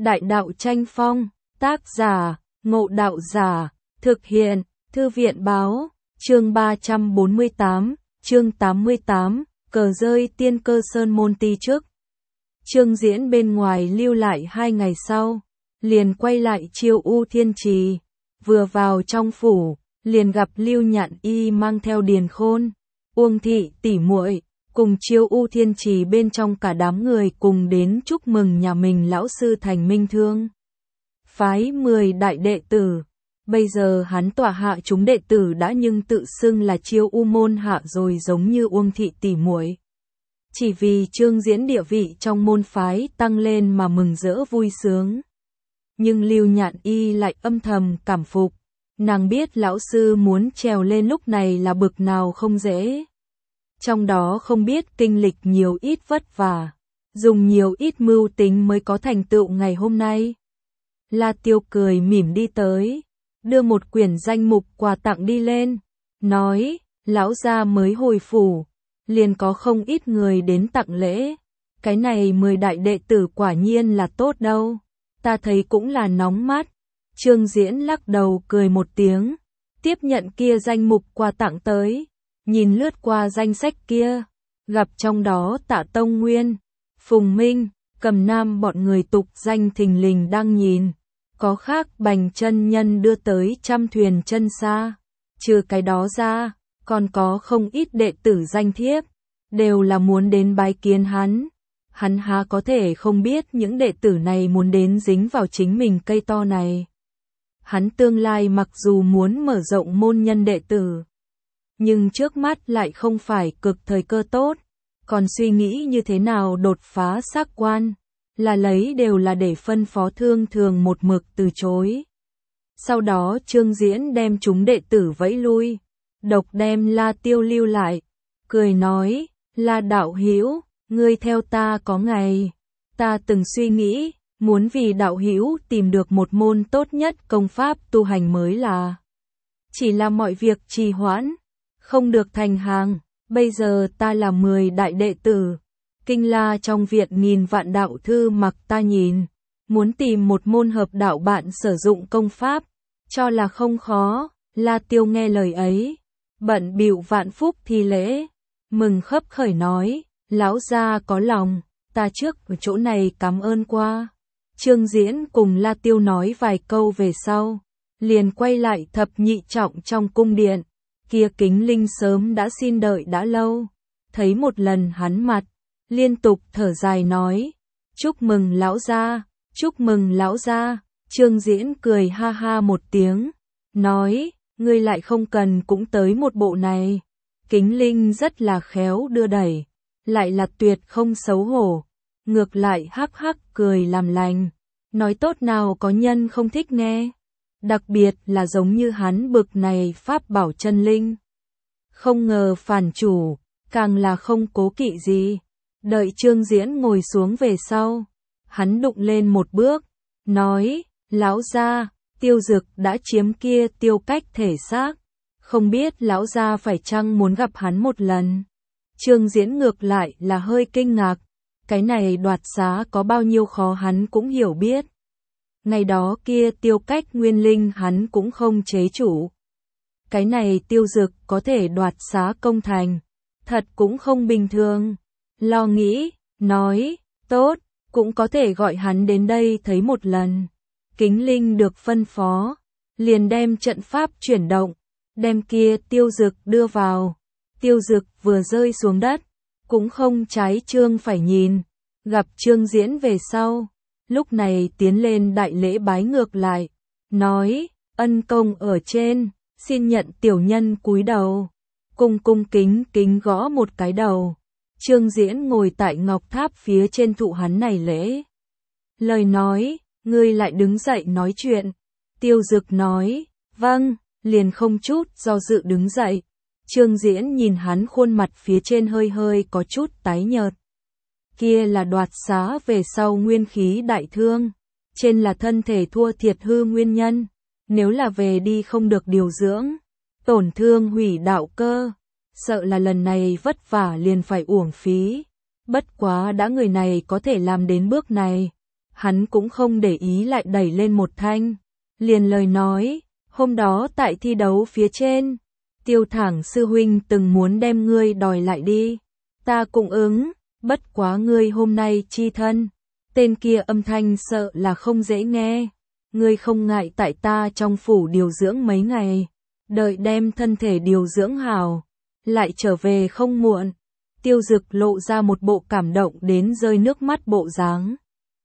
Đại đạo tranh phong, tác giả, Ngộ Đạo Giả, thực hiện, Thư viện báo, chương 348, chương 88, cờ rơi tiên cơ sơn môn ti trước. Chương diễn bên ngoài lưu lại 2 ngày sau, liền quay lại Chiêu U Thiên Trì, vừa vào trong phủ, liền gặp Lưu Nhạn Y mang theo Điền Khôn, Uông Thị tỷ muội cùng Chiêu U Thiên Trì bên trong cả đám người cùng đến chúc mừng nhà mình lão sư thành minh thương. Phái 10 đại đệ tử, bây giờ hắn tọa hạ chúng đệ tử đã nhưng tự xưng là Chiêu U môn hạ rồi, giống như Uông Thị tỷ muội. Chỉ vì Trương Diễn địa vị trong môn phái tăng lên mà mừng rỡ vui sướng. Nhưng Lưu Nhạn Y lại âm thầm cảm phục, nàng biết lão sư muốn trèo lên lúc này là bực nào không dễ. Trong đó không biết kinh lịch nhiều ít vất vả, dùng nhiều ít mưu tính mới có thành tựu ngày hôm nay. La Tiêu cười mỉm đi tới, đưa một quyển danh mục quà tặng đi lên, nói, lão gia mới hồi phủ, liền có không ít người đến tặng lễ. Cái này 10 đại đệ tử quả nhiên là tốt đâu, ta thấy cũng là nóng mắt. Trương Diễn lắc đầu cười một tiếng, tiếp nhận kia danh mục quà tặng tới, nhìn lướt qua danh sách kia, gặp trong đó Tạ Tông Nguyên, Phùng Minh, Cầm Nam bọn người tục danh thình lình đang nhìn, có khác Bành chân nhân đưa tới trăm thuyền chân xa, trừ cái đó ra, còn có không ít đệ tử danh thiếp, đều là muốn đến bái kiến hắn. Hắn há có thể không biết những đệ tử này muốn đến dính vào chính mình cây to này. Hắn tương lai mặc dù muốn mở rộng môn nhân đệ tử, nhưng trước mắt lại không phải cực thời cơ tốt, còn suy nghĩ như thế nào đột phá xác quan, là lấy đều là để phân phó Thương Thường một mực từ chối. Sau đó Trương Diễn đem chúng đệ tử vẫy lui, độc đem La Tiêu lưu lại, cười nói, La đạo hữu, ngươi theo ta có ngày, ta từng suy nghĩ, muốn vì đạo hữu tìm được một môn tốt nhất công pháp tu hành mới là. Chỉ là mọi việc trì hoãn, không được thành hàng, bây giờ ta là 10 đại đệ tử, kinh la trong viện nghìn vạn đạo thư mặc ta nhìn, muốn tìm một môn hợp đạo bạn sử dụng công pháp, cho là không khó. La Tiêu nghe lời ấy, bận bịu vạn phúc thi lễ, mừng khấp khởi nói, lão gia có lòng, ta trước ở chỗ này cảm ơn qua. Trương Diễn cùng La Tiêu nói vài câu về sau, liền quay lại thập nhị trọng trong cung điện, kia Kính Linh sớm đã xin đợi đã lâu, thấy một lần hắn mặt, liên tục thở dài nói, chúc mừng lão gia, chúc mừng lão gia. Trương Diễn cười ha ha một tiếng, nói, ngươi lại không cần cũng tới một bộ này. Kính Linh rất là khéo đưa đẩy, lại là tuyệt không xấu hổ, ngược lại hắc hắc cười làm lành, nói tốt nào có nhân không thích nghe, đặc biệt là giống như hắn bực này pháp bảo chân linh. Không ngờ phản chủ, càng là không cố kỵ gì. Đợi Trương Diễn ngồi xuống về sau, hắn đụng lên một bước, nói, lão gia, Tiêu Dực đã chiếm kia Tiêu Cách thể xác, không biết lão gia phải chăng muốn gặp hắn một lần. Trương Diễn ngược lại là hơi kinh ngạc, cái này đoạt xá có bao nhiêu khó hắn cũng hiểu biết. Ngày đó kia Tiêu Cách nguyên linh hắn cũng không chế chủ. Cái này Tiêu Dực có thể đoạt xá công thành, thật cũng không bình thường. Lo nghĩ, nói, tốt, cũng có thể gọi hắn đến đây thấy một lần. Kính Linh được phân phó, liền đem trận pháp chuyển động, đem kia Tiêu Dực đưa vào. Tiêu Dực vừa rơi xuống đất, cũng không trái Trương phải nhìn, gặp Trương Diễn về sau, lúc này tiến lên đại lễ bái ngược lại, nói, ân công ở trên, xin nhận tiểu nhân cúi đầu, cung cung kính kính gõ một cái đầu. Trương Diễn ngồi tại ngọc tháp phía trên thụ hắn này lễ. Lời nói, ngươi lại đứng dậy nói chuyện. Tiêu Dực nói, vâng, liền không chút do dự đứng dậy. Trương Diễn nhìn hắn khuôn mặt phía trên hơi hơi có chút tái nhợt. Kia là đoạt xá về sau nguyên khí đại thương, trên là thân thể thua thiệt hư nguyên nhân, nếu là về đi không được điều dưỡng, tổn thương hủy đạo cơ, sợ là lần này vất vả liền phải uổng phí. Bất quá đã người này có thể làm đến bước này, hắn cũng không để ý lại đẩy lên một thanh. Liền lời nói, hôm đó tại thi đấu phía trên, Tiêu Thẳng sư huynh từng muốn đem ngươi đòi lại đi. Ta cũng ứng, bất quá ngươi hôm nay chi thân. Tên kia âm thanh sợ là không dễ nghe. Ngươi không ngại tại ta trong phủ điều dưỡng mấy ngày. Đợi đem thân thể điều dưỡng hào. Lại trở về không muộn. Tiêu Dực lộ ra một bộ cảm động đến rơi nước mắt bộ dáng.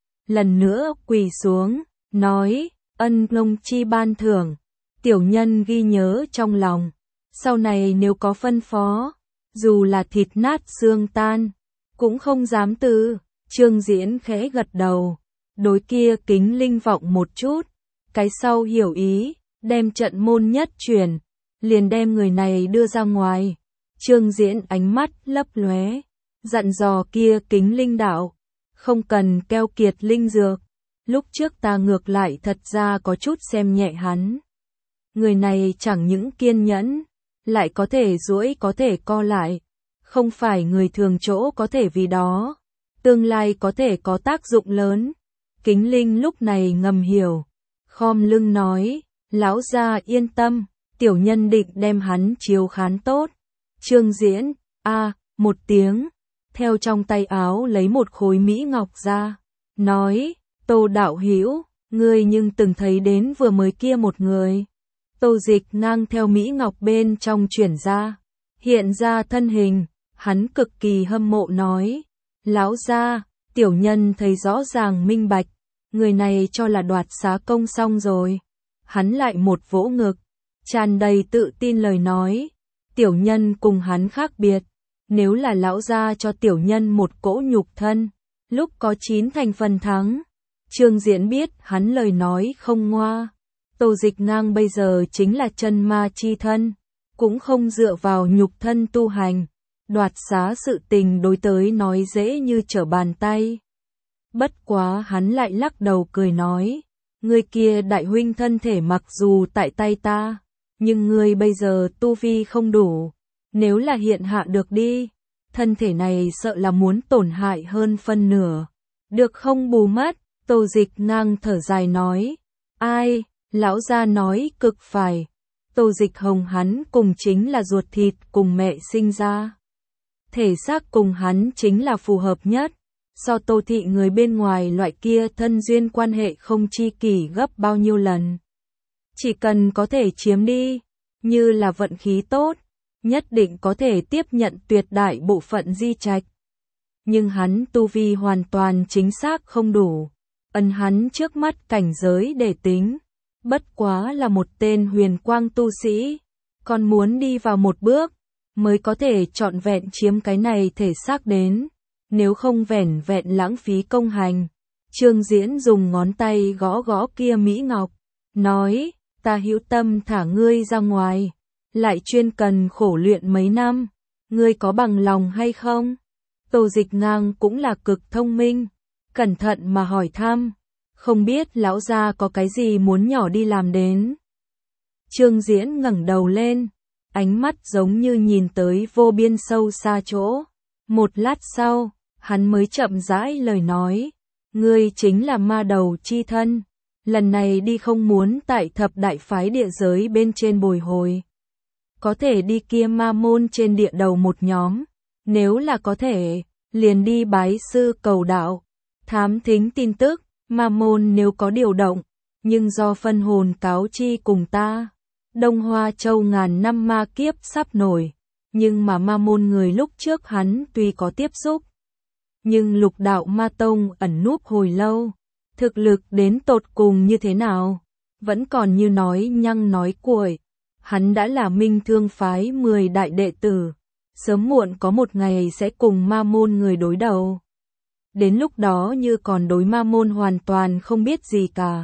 Lần nữa quỳ xuống, nói, ân lông chi ban thưởng. Tiểu nhân ghi nhớ trong lòng. Sau này nếu có phân phó, dù là thịt nát xương tan, cũng không dám từ. Trương Diễn khẽ gật đầu, đối kia Kính Linh vọng một chút, cái sau hiểu ý, đem trận môn nhất truyền, liền đem người này đưa ra ngoài. Trương Diễn ánh mắt lấp lóe, dặn dò kia Kính Linh đạo, không cần keo kiệt linh dược, lúc trước ta ngược lại thật ra có chút xem nhẹ hắn. Người này chẳng những kiên nhẫn, lại có thể duỗi có thể co lại, không phải người thường chỗ có thể vì đó, tương lai có thể có tác dụng lớn. Kính Linh lúc này ngầm hiểu, khom lưng nói, lão gia yên tâm, tiểu nhân định đem hắn chiếu khán tốt. Trương Diễn, một tiếng, theo trong tay áo lấy một khối mỹ ngọc ra, nói, Tô đạo hữu, ngươi nhưng từng thấy đến vừa mới kia một người. Tô Dịch ngang theo mỹ ngọc bên trong chuyển ra, hiện ra thân hình, hắn cực kỳ hâm mộ nói, lão gia, tiểu nhân thấy rõ ràng minh bạch, người này cho là đoạt xá công xong rồi. Hắn lại một vỗ ngực, tràn đầy tự tin lời nói, tiểu nhân cùng hắn khác biệt, nếu là lão gia cho tiểu nhân một cỗ nhục thân, lúc có 9 thành phần thắng. Trương Diễn biết hắn lời nói không ngoa, Tô Dịch ngang bây giờ chính là chân ma chi thân, cũng không dựa vào nhục thân tu hành, đoạt xá sự tình đối tới nói dễ như trở bàn tay. Bất quá hắn lại lắc đầu cười nói, người kia đại huynh thân thể mặc dù tại tay ta, nhưng ngươi bây giờ tu vi không đủ, nếu là hiện hạ được đi, thân thể này sợ là muốn tổn hại hơn phân nửa, được không bù mất. Tô Dịch ngang thở dài nói, ai, lão gia nói cực phải, Tô Dịch Hồng hắn cùng chính là ruột thịt cùng mẹ sinh ra. Thể xác cùng hắn chính là phù hợp nhất, so Tô thị người bên ngoài loại kia thân duyên quan hệ không chi kỷ gấp bao nhiêu lần. Chỉ cần có thể chiếm đi, như là vận khí tốt, nhất định có thể tiếp nhận tuyệt đại bộ phận di trạch. Nhưng hắn tu vi hoàn toàn chính xác không đủ. Ấn hắn trước mắt cảnh giới để tính, bất quá là một tên huyền quang tu sĩ, còn muốn đi vào một bước, mới có thể trọn vẹn chiếm cái này thể xác đến, nếu không vẻn vẹn lãng phí công hành. Trương Diễn dùng ngón tay gõ gõ kia mỹ ngọc, nói, ta hữu tâm thả ngươi ra ngoài, lại chuyên cần khổ luyện mấy năm, ngươi có bằng lòng hay không? Tô Dịch ngang cũng là cực thông minh, cẩn thận mà hỏi thăm, không biết lão gia có cái gì muốn nhỏ đi làm đến. Trương Diễn ngẩng đầu lên, ánh mắt giống như nhìn tới vô biên sâu xa chỗ. Một lát sau, hắn mới chậm rãi lời nói, ngươi chính là ma đầu chi thân, lần này đi không muốn tại thập đại phái địa giới bên trên bồi hồi. Có thể đi kia ma môn trên địa đầu một nhóm, nếu là có thể, liền đi bái sư cầu đạo, thám thính tin tức, ma môn nếu có điều động, nhưng do phân hồn cáo chi cùng ta. Đông Hoa Châu ngàn năm ma kiếp sắp nổi, nhưng mà ma môn người lúc trước hắn tuy có tiếp xúc, nhưng Lục Đạo Ma Tông ẩn núp hồi lâu, thực lực đến tột cùng như thế nào, vẫn còn như nói nhăng nói cuội. Hắn đã là Minh Thương phái 10 đại đệ tử, sớm muộn có một ngày sẽ cùng ma môn người đối đầu. Đến lúc đó như còn đối ma môn hoàn toàn không biết gì cả.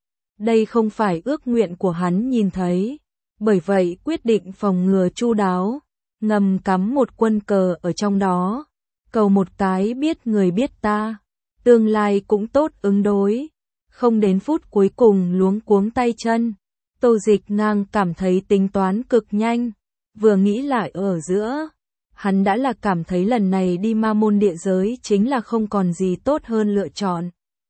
Đây không phải ước nguyện của hắn nhìn thấy, bởi vậy quyết định phòng ngừa chu đáo, ngầm cắm một quân cờ ở trong đó, cầu một cái biết người biết ta, tương lai cũng tốt ứng đối, không đến phút cuối cùng luống cuống tay chân. Tô Dịch ngang cảm thấy tính toán cực nhanh, vừa nghĩ lại ở giữa, hắn đã là cảm thấy lần này đi ma môn địa giới chính là không còn gì tốt hơn lựa chọn.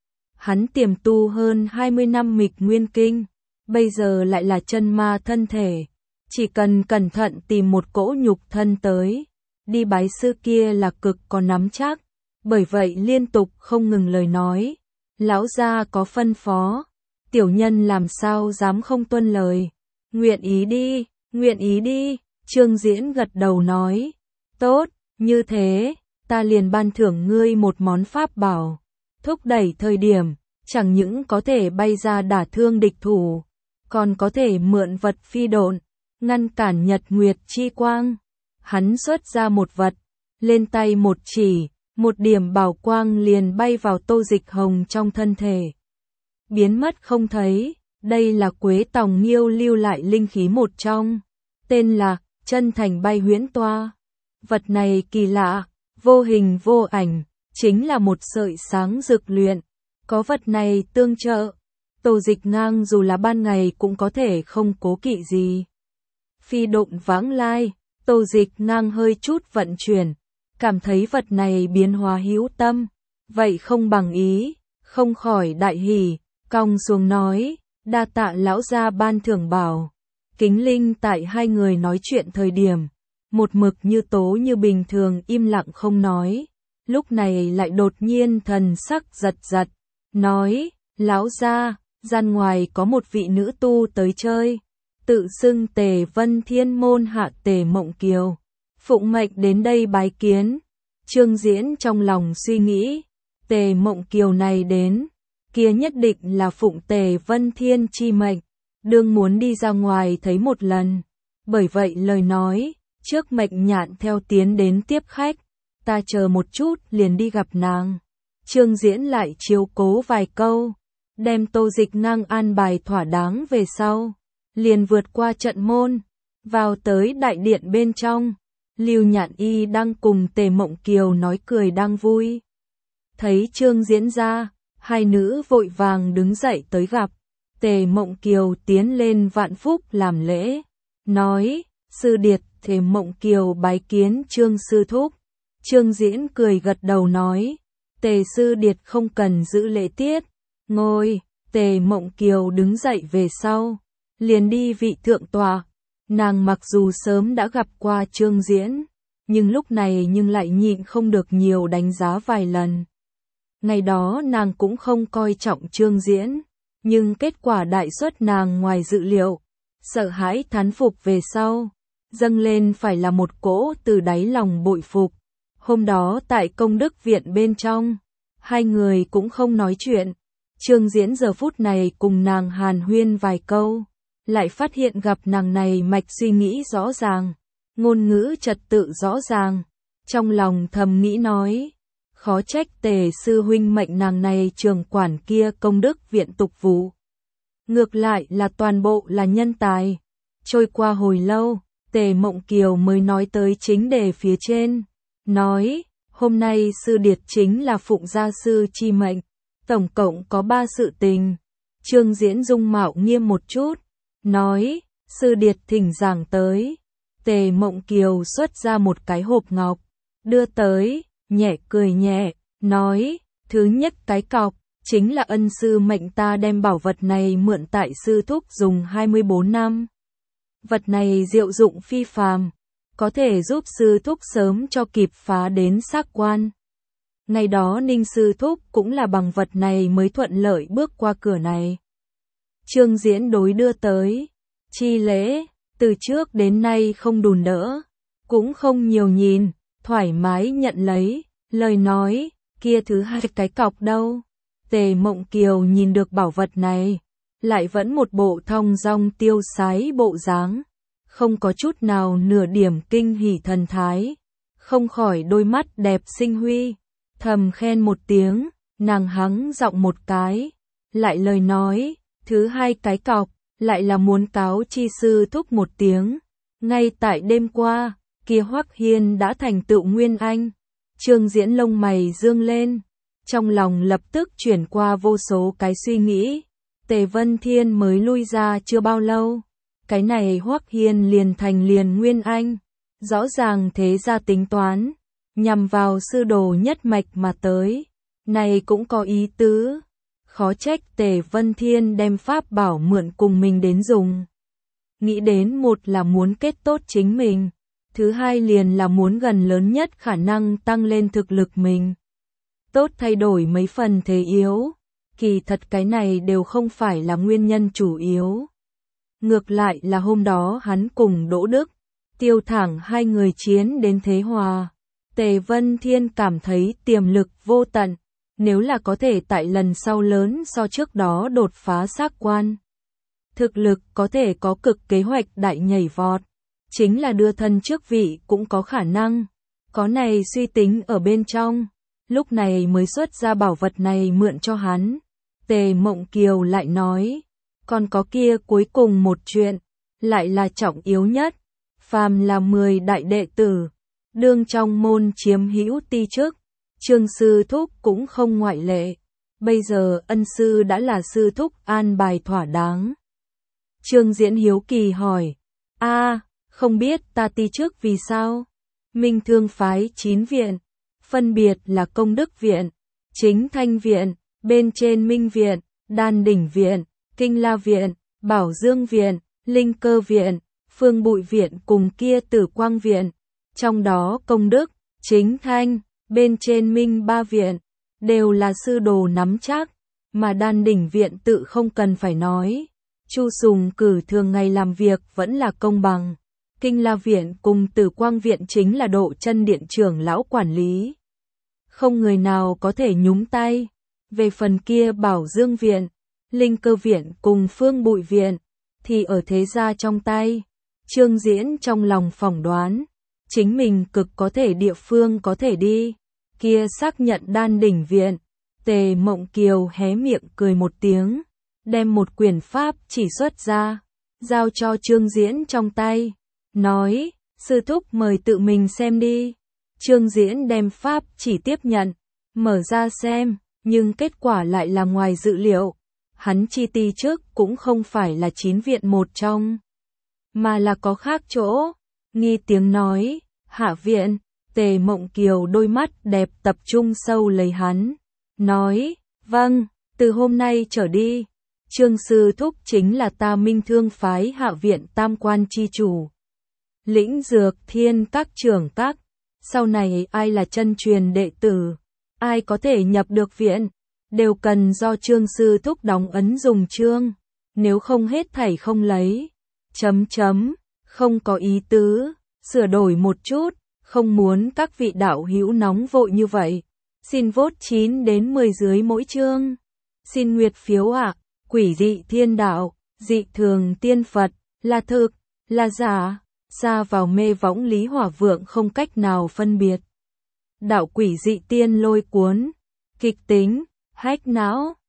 Hắn tiềm tu hơn 20 năm nghịch nguyên kinh, bây giờ lại là chân ma thân thể. Chỉ cần cẩn thận tìm một cỗ nhục thân tới, đi bái sư kia là cực có nắm chắc. Bởi vậy liên tục không ngừng lời nói. Lão gia có phân phó, tiểu nhân làm sao dám không tuân lời. Nguyện ý đi, nguyện ý đi. Trương Diễn gật đầu nói. Tốt, như thế, ta liền ban thưởng ngươi một món pháp bảo. Thúc đẩy thời điểm, chẳng những có thể bay ra đả thương địch thủ, còn có thể mượn vật phi độn, ngăn cản nhật nguyệt chi quang. Hắn xuất ra một vật, lên tay một chỉ, một điểm bảo quang liền bay vào Tô Dịch Hồng trong thân thể. Biến mất không thấy, đây là Quế Tòng Nghiêu lưu lại linh khí một trong, tên là Chân Thành Bay Huyễn Toa. Vật này kỳ lạ, vô hình vô ảnh, chính là một sợi sáng rực luyện. Có vật này tương trợ, Tô Dịch Ngang dù là ban ngày cũng có thể không cố kỵ gì. Phi độn vãng lai, Tô Dịch Ngang hơi chút vận chuyển, cảm thấy vật này biến hóa hữu tâm, vậy không bằng ý, không khỏi đại hỉ, cong xuống nói, đa tạ lão gia ban thưởng bảo. Kính Linh tại hai người nói chuyện thời điểm, một mực như tố như bình thường im lặng không nói, lúc này lại đột nhiên thần sắc giật giật, nói, lão gia, gian ngoài có một vị nữ tu tới chơi, tự xưng Tề Vân Thiên môn hạ Tề Mộng Kiều, phụng mệnh đến đây bái kiến. Trương Diễn trong lòng suy nghĩ, Tề Mộng Kiều này đến, kia nhất định là phụng Tề Vân Thiên chi mệnh, đương muốn đi ra ngoài thấy một lần. Bởi vậy lời nói, trước mệnh Nhạn theo tiến đến tiếp khách, ta chờ một chút liền đi gặp nàng. Trương Diễn lại chiếu cố vài câu, đem Tô Dịch Ngang an bài thỏa đáng về sau, liền vượt qua trận môn, vào tới đại điện bên trong. Lưu Nhạn Y đang cùng Tề Mộng Kiều nói cười đang vui. Thấy Trương Diễn ra, hai nữ vội vàng đứng dậy tới gặp. Tề Mộng Kiều tiến lên vạn phúc làm lễ, nói, sư điệt. Tề Mộng Kiều bái kiến Trương sư thúc. Trương Diễn cười gật đầu nói, Tề sư điệt không cần giữ lễ tiết, ngồi. Tề Mộng Kiều đứng dậy về sau, liền đi vị thượng tòa. Nàng mặc dù sớm đã gặp qua Trương Diễn, nhưng lúc này lại nhịn không được nhiều đánh giá vài lần. Ngày đó nàng cũng không coi trọng Trương Diễn, nhưng kết quả đại suất nàng ngoài dự liệu, sợ hãi thán phục về sau, dâng lên phải là một cỗ từ đáy lòng bội phục. Hôm đó tại công đức viện bên trong, hai người cũng không nói chuyện. Trương Diễn giờ phút này cùng nàng hàn huyên vài câu, lại phát hiện gặp nàng này mạch suy nghĩ rõ ràng, ngôn ngữ trật tự rõ ràng. Trong lòng thầm nghĩ nói, khó trách Tề sư huynh mệnh nàng này trường quản kia công đức viện tục vụ. Ngược lại là toàn bộ là nhân tài. Trôi qua hồi lâu, Tề Mộng Kiều mới nói tới chính đề phía trên. Nói, hôm nay sư điệt chính là phụng gia sư chi mệnh, tổng cộng có 3 sự tình. Trương Diễn dung mạo nghiêm một chút, nói, sư điệt thỉnh giảng tới. Tề Mộng Kiều xuất ra một cái hộp ngọc, đưa tới, nhẹ cười nhẹ, nói, thứ nhất cái cọc, chính là ân sư mệnh ta đem bảo vật này mượn tại sư thúc dùng 24 năm. Vật này diệu dụng phi phàm, có thể giúp sư thúc sớm cho kịp phá đến xác quan. Ngày đó Ninh sư thúc cũng là bằng vật này mới thuận lợi bước qua cửa này. Trương Diễn đối đưa tới, chi lễ, từ trước đến nay không đùn đỡ, cũng không nhiều nhìn, thoải mái nhận lấy, lời nói, kia thứ hai cái cọc đâu. Tề Mộng Kiều nhìn được bảo vật này, lại vẫn một bộ thong dong tiêu sái bộ dáng, không có chút nào nửa điểm kinh hỉ thần thái, không khỏi đôi mắt đẹp sinh huy, thầm khen một tiếng, nàng hắng giọng một cái, lại lời nói, thứ hai cái cọc, lại là muốn cáo chi sư thúc một tiếng, ngay tại đêm qua, kia Hoắc Hiên đã thành tựu Nguyên Anh. Trương Diễn lông mày dương lên, trong lòng lập tức chuyển qua vô số cái suy nghĩ. Tề Vân Thiên mới lui ra chưa bao lâu, cái này Hoắc Hiên liền thành liền Nguyên Anh, rõ ràng thế ra tính toán, nhằm vào sư đồ nhất mạch mà tới, này cũng có ý tứ, khó trách Tề Vân Thiên đem pháp bảo mượn cùng mình đến dùng. Nghĩ đến một là muốn kết tốt chính mình, thứ hai liền là muốn gần lớn nhất khả năng tăng lên thực lực mình. Tốt thay đổi mấy phần thế yếu, kỳ thật cái này đều không phải là nguyên nhân chủ yếu. Ngược lại là hôm đó hắn cùng Đỗ Đức, Tiêu Thẳng hai người chiến đến thế hòa. Tề Vân Thiên cảm thấy tiềm lực vô tận, nếu là có thể tại lần sau lớn so trước đó đột phá xác quan. Thực lực có thể có cực kế hoạch đại nhảy vọt, chính là đưa thân trước vị cũng có khả năng. Có này suy tính ở bên trong, lúc này mới xuất ra bảo vật này mượn cho hắn. Tề Mộng Kiều lại nói, còn có kia cuối cùng một chuyện, lại là trọng yếu nhất, phàm là 10 đại đệ tử, đương trong môn chiếm hữu ti chức, Trương sư thúc cũng không ngoại lệ. Bây giờ ân sư đã là sư thúc an bài thỏa đáng. Trương Diễn hiếu kỳ hỏi, không biết ta ti chức vì sao? Minh Thương phái 9 viện, phân biệt là Công Đức viện, Chính Thanh viện, bên trên Minh viện, Đan Đỉnh viện, Kinh La viện, Bảo Dương viện, Linh Cơ viện, Phương Bụi viện cùng kia Tử Quang viện. Trong đó Công Đức, Chính Thanh, bên trên Minh ba viện, đều là sư đồ nắm chắc, mà Đan Đỉnh viện tự không cần phải nói. Chu Sùng Cử thường ngày làm việc vẫn là công bằng. Kinh La viện cùng Tử Quang viện chính là Độ Chân điện trưởng lão quản lý. Không người nào có thể nhúng tay. Về phần kia Bảo Dương viện, Linh Cơ viện cùng Phương Bụi viện, thì ở thế gia trong tay. Trương Diễn trong lòng phỏng đoán, chính mình cực có thể địa phương có thể đi. Kia xác nhận Đan Đỉnh viện, Tề Mộng Kiều hé miệng cười một tiếng, đem một quyển pháp chỉ xuất ra, giao cho Trương Diễn trong tay, nói, sư thúc mời tự mình xem đi. Trương Diễn đem pháp chỉ tiếp nhận, mở ra xem, nhưng kết quả lại là ngoài dự liệu. Hắn chi ti trước cũng không phải là 9 viện một trong, mà là có khác chỗ. Nghi tiếng nói, Hạ viện. Tề Mộng Kiều đôi mắt đẹp tập trung sâu lấy hắn, nói, vâng, từ hôm nay trở đi, Trương sư thúc chính là ta Minh Thương phái Hạ viện tam quan chi chủ. Lĩnh Dược Thiên các trưởng các, sau này ai là chân truyền đệ tử, ai có thể nhập được viện, đều cần do Trương sư thúc đóng ấn dùng chương, nếu không hết thảy không lấy. Không có ý tứ, sửa đổi một chút, không muốn các vị đạo hữu nóng vội như vậy. Xin vote 9 đến 10 dưới mỗi chương. Xin nguyệt phiếu ạ. Quỷ dị thiên đạo, dị thường tiên Phật, là thực, là giả, xa vào mê võng Lý Hỏa Vượng không cách nào phân biệt. Đạo quỷ dị tiên lôi cuốn, kịch tính, hách não.